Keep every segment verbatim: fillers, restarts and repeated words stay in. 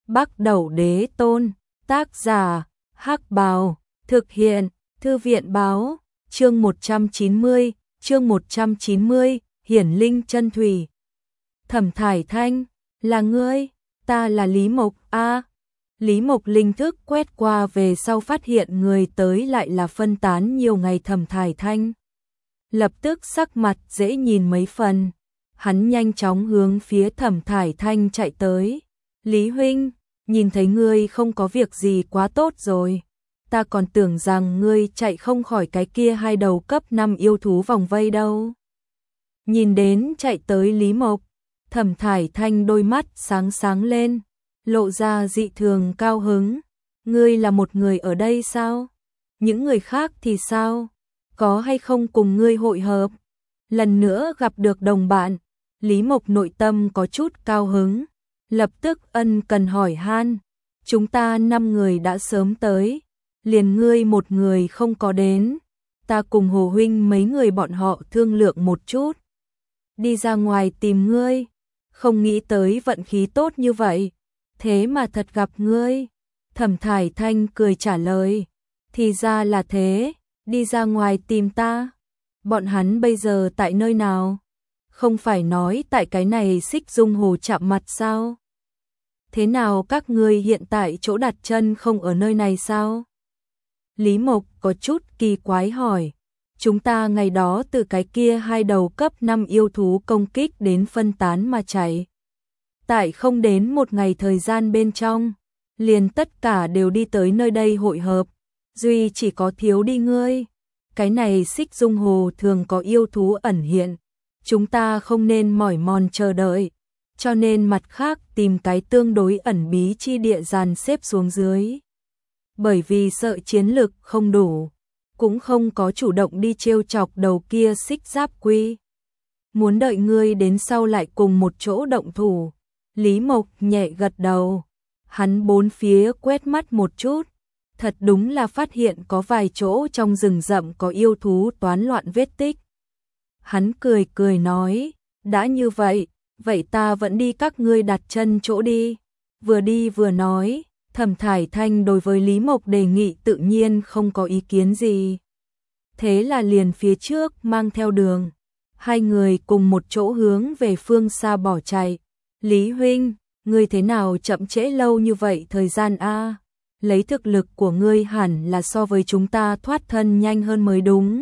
Bắc Đẩu Đế Tôn, tác giả, Hắc Bào, thực hiện, Thư viện báo, chương một trăm chín mươi, chương một trăm chín mươi, Hiển Linh Chân Thủy. Thẩm Thải Thanh, là ngươi, ta là Lý Mộc a. Lý Mộc linh thức quét qua về sau phát hiện người tới lại là phân tán nhiều ngày Thẩm Thải Thanh. Lập tức sắc mặt dễ nhìn mấy phần, hắn nhanh chóng hướng phía Thẩm Thải Thanh chạy tới. Lý huynh, nhìn thấy ngươi không có việc gì quá tốt rồi. Ta còn tưởng rằng ngươi chạy không khỏi cái kia hai đầu cấp năm yêu thú vòng vây đâu. Nhìn đến chạy tới Lý Mộc, Thẩm Thải Thanh đôi mắt sáng sáng lên, lộ ra dị thường cao hứng. Ngươi là một người ở đây sao? Những người khác thì sao? Có hay không cùng ngươi hội hợp? Lần nữa gặp được đồng bạn, Lý Mộc nội tâm có chút cao hứng, lập tức ân cần hỏi han. Chúng ta năm người đã sớm tới, liền ngươi một người không có đến. Ta cùng Hồ huynh mấy người bọn họ thương lượng một chút, đi ra ngoài tìm ngươi. Không nghĩ tới vận khí tốt như vậy, thế mà thật gặp ngươi. Thẩm Thải Thanh cười trả lời, thì ra là thế, đi ra ngoài tìm ta. Bọn hắn bây giờ tại nơi nào? Không phải nói tại cái này Xích Dung Hồ chạm mặt sao? Thế nào các ngươi hiện tại chỗ đặt chân không ở nơi này sao? Lý Mộc có chút kỳ quái hỏi. Chúng ta ngày đó từ cái kia hai đầu cấp năm yêu thú công kích đến phân tán mà chạy. Tại không đến một ngày thời gian bên trong, liền tất cả đều đi tới nơi đây hội hợp, duy chỉ có thiếu đi ngươi. Cái này Xích Dung Hồ thường có yêu thú ẩn hiện, chúng ta không nên mỏi mòn chờ đợi, cho nên mặt khác tìm cái tương đối ẩn bí chi địa dàn xếp xuống dưới. Bởi vì sợ chiến lực không đủ, cũng không có chủ động đi trêu chọc đầu kia Xích Giáp Quy. Muốn đợi ngươi đến sau lại cùng một chỗ động thủ. Lý Mộc nhẹ gật đầu, hắn bốn phía quét mắt một chút, thật đúng là phát hiện có vài chỗ trong rừng rậm có yêu thú toán loạn vết tích. Hắn cười cười nói, đã như vậy, vậy ta vẫn đi các ngươi đặt chân chỗ đi. Vừa đi vừa nói, Thẩm Thải Thanh đối với Lý Mộc đề nghị tự nhiên không có ý kiến gì. Thế là liền phía trước mang theo đường, hai người cùng một chỗ hướng về phương xa bỏ chạy. Lý huynh, ngươi thế nào chậm trễ lâu như vậy thời gian a? Lấy thực lực của ngươi hẳn là so với chúng ta thoát thân nhanh hơn mới đúng.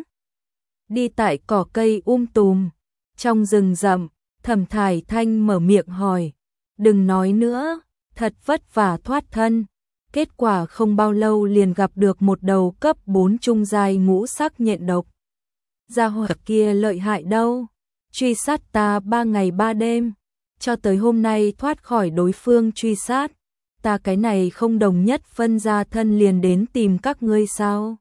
Đi tại cỏ cây um tùm, trong rừng rậm, Thẩm Thải Thanh mở miệng hỏi. Đừng nói nữa, thật vất vả thoát thân. Kết quả không bao lâu liền gặp được một đầu cấp bốn trung giai ngũ sắc nhện độc. Gia hỏa kia lợi hại đâu, truy sát ta ba ngày ba đêm, cho tới hôm nay thoát khỏi đối phương truy sát. Ta cái này không đồng nhất phân ra thân liền đến tìm các ngươi sao?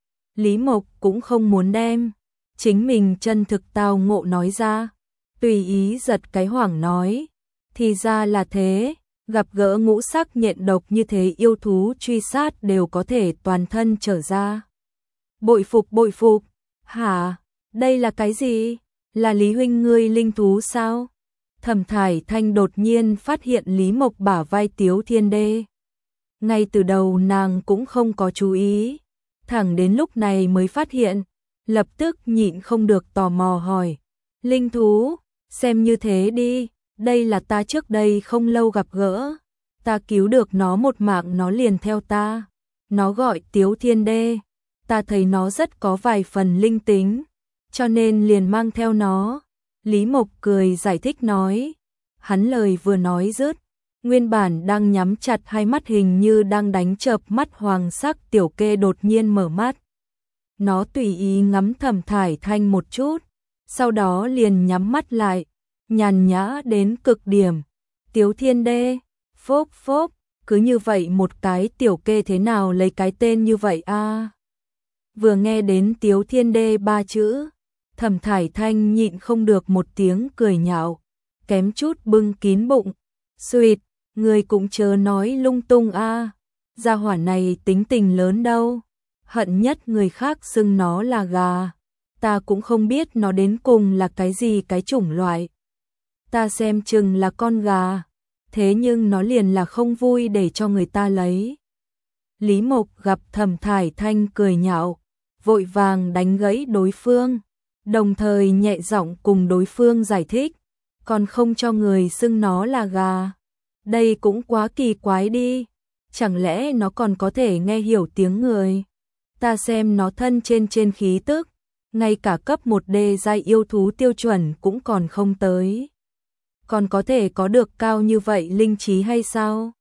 Lý Mộc cũng không muốn đem chính mình chân thực tao ngộ nói ra, tùy ý giật cái hoảng nói, thì ra là thế, gặp gỡ ngũ sắc nhện độc như thế yêu thú truy sát đều có thể toàn thân trở ra. Bội phục bội phục, hả, đây là cái gì? Là Lý huynh ngươi linh thú sao? Thẩm Thải Thanh đột nhiên phát hiện Lý Mộc bả vai Tiếu Thiên Đê. Ngay từ đầu nàng cũng không có chú ý, thẳng đến lúc này mới phát hiện, lập tức nhịn không được tò mò hỏi. Linh thú, xem như thế đi, đây là ta trước đây không lâu gặp gỡ, ta cứu được nó một mạng nó liền theo ta. Nó gọi Tiếu Thiên Đê, ta thấy nó rất có vài phần linh tính, cho nên liền mang theo nó. Lý Mộc cười giải thích nói. Hắn lời vừa nói dứt, nguyên bản đang nhắm chặt hai mắt hình như đang đánh chợp mắt hoàng sắc tiểu kê đột nhiên mở mắt. Nó tùy ý ngắm Thẩm Thải Thanh một chút, sau đó liền nhắm mắt lại, nhàn nhã đến cực điểm. Tiếu Thiên Đê, phốp phốp, cứ như vậy một cái tiểu kê thế nào lấy cái tên như vậy a? À? Vừa nghe đến Tiếu Thiên Đê ba chữ, Thẩm Thải Thanh nhịn không được một tiếng cười nhạo, kém chút bưng kín bụng. Xuyệt, người cũng chớ nói lung tung a, à. Gia hỏa này tính tình lớn đâu, hận nhất người khác xưng nó là gà, ta cũng không biết nó đến cùng là cái gì cái chủng loại. Ta xem chừng là con gà. thế nhưng nó liền là không vui để cho người ta lấy. Lý Mộc gặp Thẩm Thải Thanh cười nhạo, vội vàng đánh gãy đối phương, đồng thời nhẹ giọng cùng đối phương giải thích, còn không cho người xưng nó là gà. Đây cũng quá kỳ quái đi, chẳng lẽ nó còn có thể nghe hiểu tiếng người? Ta xem nó thân trên trên khí tức, ngay cả cấp một đê giai yêu thú tiêu chuẩn cũng còn không tới. Còn có thể có được cao như vậy linh trí hay sao?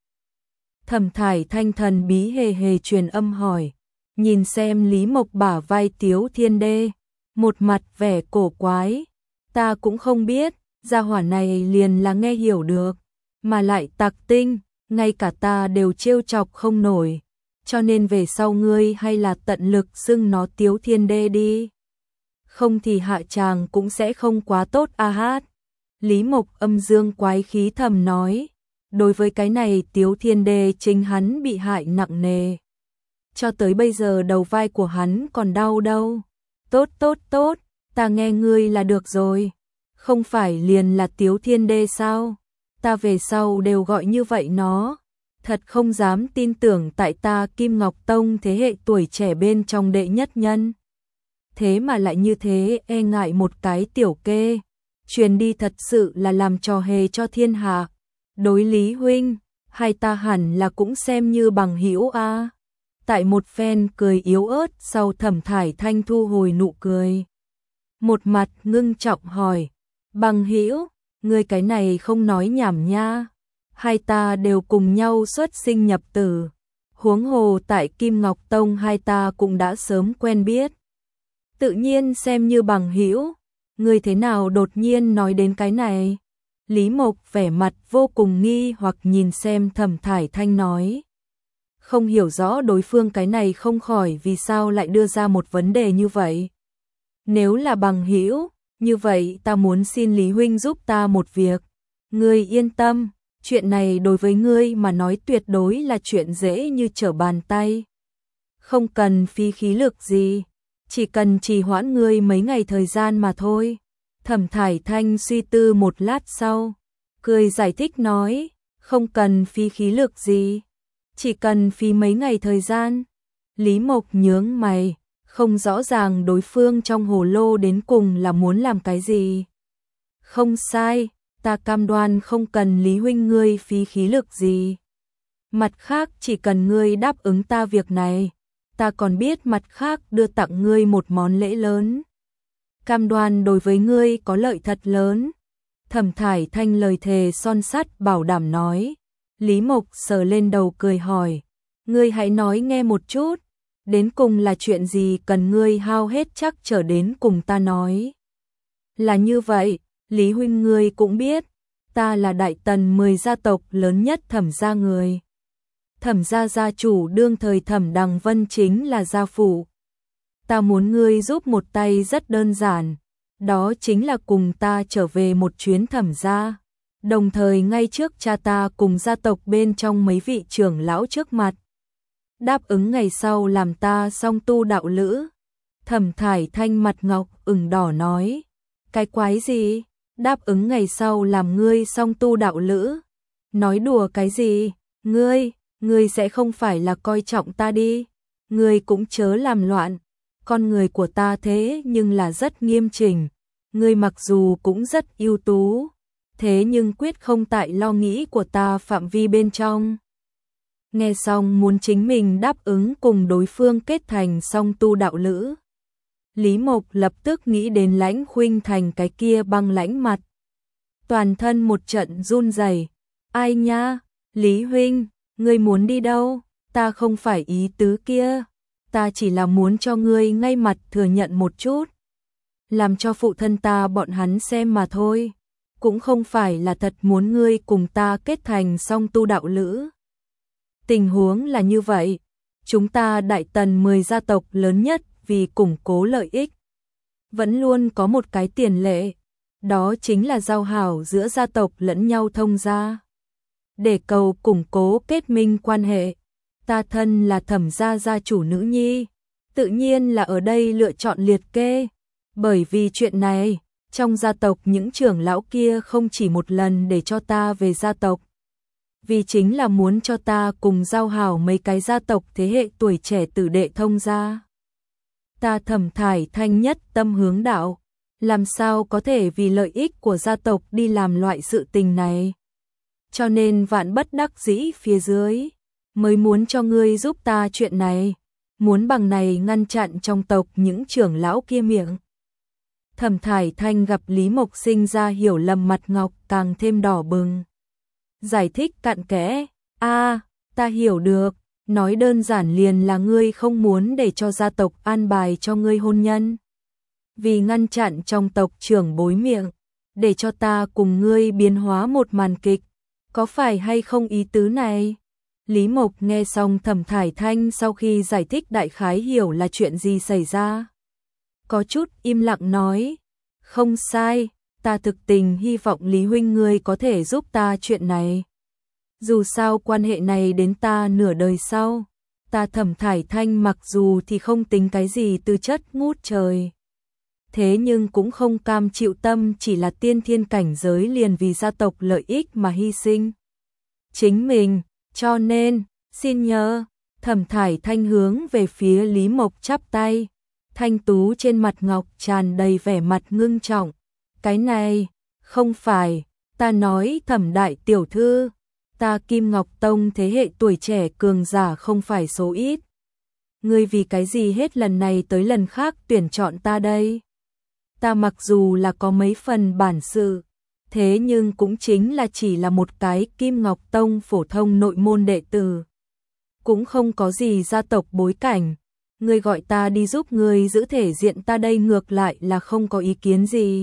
Thẩm Thải Thanh thần bí hề hề truyền âm hỏi, nhìn xem Lý Mộc bả vai Tiếu Thiên Đê, một mặt vẻ cổ quái. Ta cũng không biết, gia hỏa này liền là nghe hiểu được, mà lại tặc tinh, ngay cả ta đều trêu chọc không nổi, cho nên về sau ngươi hay là tận lực xưng nó Tiếu Thiên Đê đi. Không thì hạ tràng cũng sẽ không quá tốt a hát. Lý Mộc âm dương quái khí thầm nói, đối với cái này Tiếu Thiên Đê chính hắn bị hại nặng nề. Cho tới bây giờ đầu vai của hắn còn đau đâu. Tốt tốt tốt, ta nghe ngươi là được rồi. Không phải liền là Tiếu Thiên Đê sao? Ta về sau đều gọi như vậy nó. Thật không dám tin tưởng tại ta Kim Ngọc Tông thế hệ tuổi trẻ bên trong đệ nhất nhân. Thế mà lại như thế, e ngại một cái tiểu kê. Truyền đi thật sự là làm trò hề cho thiên hạ. Đối Lý huynh, hai ta hẳn là cũng xem như bằng hữu a. Tại một phen cười yếu ớt sau Thẩm Thải Thanh thu hồi nụ cười. Một mặt ngưng trọng hỏi, bằng hữu, ngươi cái này không nói nhảm nha. Hai ta đều cùng nhau xuất sinh nhập tử. Huống hồ tại Kim Ngọc Tông hai ta cũng đã sớm quen biết. Tự nhiên xem như bằng hữu. Ngươi thế nào đột nhiên nói đến cái này? Lý Mộc vẻ mặt vô cùng nghi hoặc nhìn xem Thẩm Thải Thanh nói. Không hiểu rõ đối phương cái này không khỏi vì sao lại đưa ra một vấn đề như vậy. Nếu là bằng hữu, như vậy ta muốn xin Lý huynh giúp ta một việc. Ngươi yên tâm, chuyện này đối với ngươi mà nói tuyệt đối là chuyện dễ như trở bàn tay. Không cần phí khí lực gì, chỉ cần trì hoãn ngươi mấy ngày thời gian mà thôi. Thẩm Thải Thanh suy tư một lát sau, cười giải thích nói, không cần phí khí lực gì, chỉ cần phí mấy ngày thời gian. Lý Mộc nhướng mày, không rõ ràng đối phương trong hồ lô đến cùng là muốn làm cái gì. Không sai, ta cam đoan không cần Lý huynh ngươi phí khí lực gì. Mặt khác chỉ cần ngươi đáp ứng ta việc này, ta còn biết mặt khác đưa tặng ngươi một món lễ lớn. Cam đoan đối với ngươi có lợi thật lớn. Thẩm Thải Thanh lời thề son sắt bảo đảm nói. Lý Mộc sờ lên đầu cười hỏi, ngươi hãy nói nghe một chút, đến cùng là chuyện gì cần ngươi hao hết chắc trở đến cùng ta nói. Là như vậy, Lý huynh ngươi cũng biết, ta là đại tần mười gia tộc lớn nhất Thẩm gia người. Thẩm gia gia chủ đương thời Thẩm Đằng Vân chính là gia phụ. Ta muốn ngươi giúp một tay rất đơn giản, đó chính là cùng ta trở về một chuyến Thẩm gia, đồng thời ngay trước cha ta cùng gia tộc bên trong mấy vị trưởng lão trước mặt. Đáp ứng ngày sau làm ta song tu đạo lữ. Thẩm Thải Thanh mặt ngọc ửng đỏ nói, cái quái gì? Đáp ứng ngày sau làm ngươi song tu đạo lữ? Nói đùa cái gì? Ngươi, ngươi sẽ không phải là coi trọng ta đi? Ngươi cũng chớ làm loạn. Con người của ta thế nhưng là rất nghiêm chỉnh. Ngươi mặc dù cũng rất ưu tú, thế nhưng quyết không tại lo nghĩ của ta phạm vi bên trong. Nghe xong muốn chính mình đáp ứng cùng đối phương kết thành song tu đạo lữ. Lý Mộc lập tức nghĩ đến Lãnh Khuynh Thành cái kia băng lãnh mặt. Toàn thân một trận run rẩy. Ai nha, Lý huynh, ngươi muốn đi đâu? Ta không phải ý tứ kia. Ta chỉ là muốn cho ngươi ngay mặt thừa nhận một chút. Làm cho phụ thân ta bọn hắn xem mà thôi. Cũng không phải là thật muốn ngươi cùng ta kết thành song tu đạo lữ. Tình huống là như vậy. Chúng ta đại tần mười gia tộc lớn nhất vì củng cố lợi ích. Vẫn luôn có một cái tiền lệ. Đó chính là giao hảo giữa gia tộc lẫn nhau thông gia. Để cầu củng cố kết minh quan hệ. Ta thân là Thẩm gia gia chủ nữ nhi. Tự nhiên là ở đây lựa chọn liệt kê. Bởi vì chuyện này, trong gia tộc những trưởng lão kia không chỉ một lần để cho ta về gia tộc. vì chính là muốn cho ta cùng giao hảo mấy cái gia tộc thế hệ tuổi trẻ tử đệ thông gia. Ta Thẩm Thải Thanh nhất tâm hướng đạo, làm sao có thể vì lợi ích của gia tộc đi làm loại sự tình này. Cho nên vạn bất đắc dĩ phía dưới, mới muốn cho ngươi giúp ta chuyện này, muốn bằng này ngăn chặn trong tộc những trưởng lão kia miệng. Thẩm Thải Thanh gặp Lý Mộc sinh ra hiểu lầm, mặt ngọc càng thêm đỏ bừng. Giải thích cặn kẽ, a ta hiểu được, nói đơn giản liền là ngươi không muốn để cho gia tộc an bài cho ngươi hôn nhân. Vì ngăn chặn trong tộc trưởng bối miệng, để cho ta cùng ngươi biến hóa một màn kịch, có phải hay không ý tứ này? Lý Mộc nghe xong Thẩm Thải Thanh sau khi giải thích đại khái hiểu là chuyện gì xảy ra. Có chút im lặng nói, không sai, ta thực tình hy vọng Lý huynh ngươi có thể giúp ta chuyện này. Dù sao quan hệ này đến ta nửa đời sau, ta Thẩm Thải Thanh mặc dù thì không tính cái gì tư chất ngút trời. Thế nhưng cũng không cam chịu tâm chỉ là tiên thiên cảnh giới liền vì gia tộc lợi ích mà hy sinh chính mình, cho nên, xin nhờ. Thẩm Thải Thanh hướng về phía Lý Mộc chắp tay, thanh tú trên mặt ngọc tràn đầy vẻ mặt ngưng trọng. Cái này, không phải, ta nói Thẩm đại tiểu thư, ta Kim Ngọc Tông thế hệ tuổi trẻ cường giả không phải số ít. Ngươi vì cái gì hết lần này tới lần khác tuyển chọn ta đây? Ta mặc dù là có mấy phần bản sự, thế nhưng cũng chính là chỉ là một cái Kim Ngọc Tông phổ thông nội môn đệ tử. Cũng không có gì gia tộc bối cảnh. Ngươi gọi ta đi giúp ngươi giữ thể diện, ta đây ngược lại là không có ý kiến gì.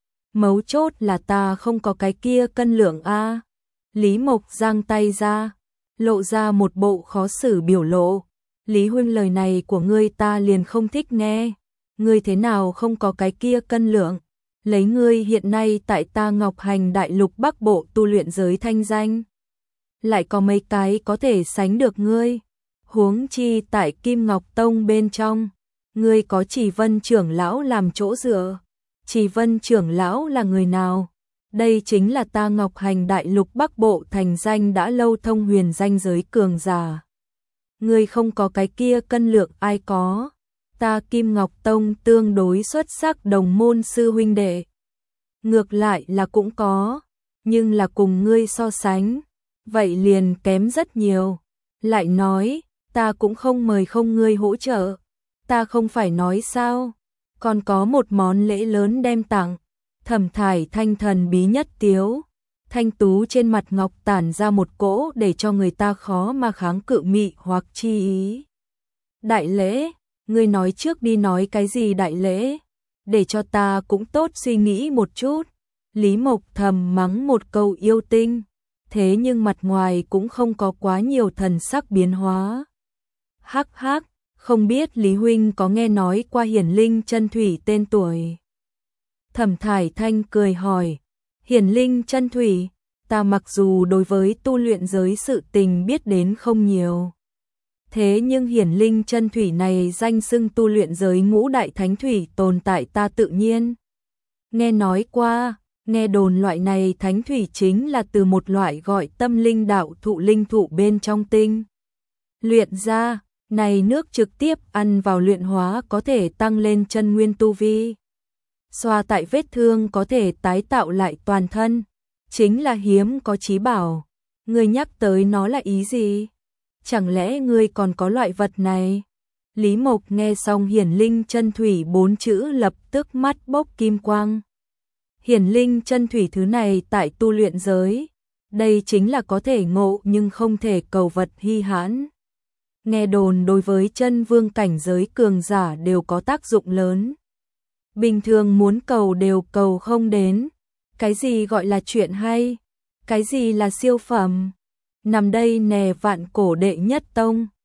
Mấu chốt là ta không có cái kia cân lượng a. Lý Mộc giang tay ra, lộ ra một bộ khó xử biểu lộ. Lý huynh, lời này của ngươi ta liền không thích nghe. Ngươi thế nào không có cái kia cân lượng? Lấy ngươi hiện nay tại ta Ngọc Hành Đại Lục Bắc Bộ tu luyện giới thanh danh, lại có mấy cái có thể sánh được ngươi. Huống chi tại Kim Ngọc Tông bên trong, ngươi có Chỉ Vân trưởng lão làm chỗ dựa. Chỉ Vân trưởng lão là người nào? Đây chính là ta Ngọc Hành Đại Lục Bắc Bộ thành danh đã lâu thông huyền danh giới cường giả. Ngươi không có cái kia cân lượng ai có? Ta Kim Ngọc Tông tương đối xuất sắc đồng môn sư huynh đệ, ngược lại là cũng có, nhưng là cùng ngươi so sánh, vậy liền kém rất nhiều. Lại nói, ta cũng không mời không ngươi hỗ trợ, ta không phải nói sao, còn có một món lễ lớn đem tặng. Thẩm Thải Thanh thần bí nhất tiếu, thanh tú trên mặt ngọc tản ra một cỗ để cho người ta khó mà kháng cự mị hoặc chi ý. Đại lễ, ngươi nói trước đi, nói cái gì đại lễ, để cho ta cũng tốt suy nghĩ một chút. Lý Mộc thầm mắng một câu yêu tinh, thế nhưng mặt ngoài cũng không có quá nhiều thần sắc biến hóa. Hắc hắc, không biết Lý huynh có nghe nói qua Hiển Linh Chân Thủy tên tuổi? Thẩm Thải Thanh cười hỏi. Hiển Linh Chân Thủy, ta mặc dù đối với tu luyện giới sự tình biết đến không nhiều, thế nhưng Hiển Linh Chân Thủy này danh xưng tu luyện giới ngũ đại thánh thủy tồn tại ta tự nhiên nghe nói qua. Nghe đồn loại này thánh thủy chính là từ một loại gọi tâm linh đạo thụ linh thụ bên trong tinh luyện ra, này nước trực tiếp ăn vào luyện hóa có thể tăng lên chân nguyên tu vi, xoa tại vết thương có thể tái tạo lại toàn thân, chính là hiếm có chí bảo. Ngươi nhắc tới nó là ý gì? Chẳng lẽ ngươi còn có loại vật này? Lý Mộc nghe xong Hiển Linh Chân Thủy bốn chữ lập tức mắt bốc kim quang. Hiển Linh Chân Thủy thứ này tại tu luyện giới, đây chính là có thể ngộ nhưng không thể cầu vật hy hãn. Nghe đồn đối với chân vương cảnh giới cường giả đều có tác dụng lớn. Bình thường muốn cầu đều cầu không đến. Cái gì gọi là chuyện hay? Cái gì là siêu phẩm? Nằm đây nè vạn cổ đệ nhất tông,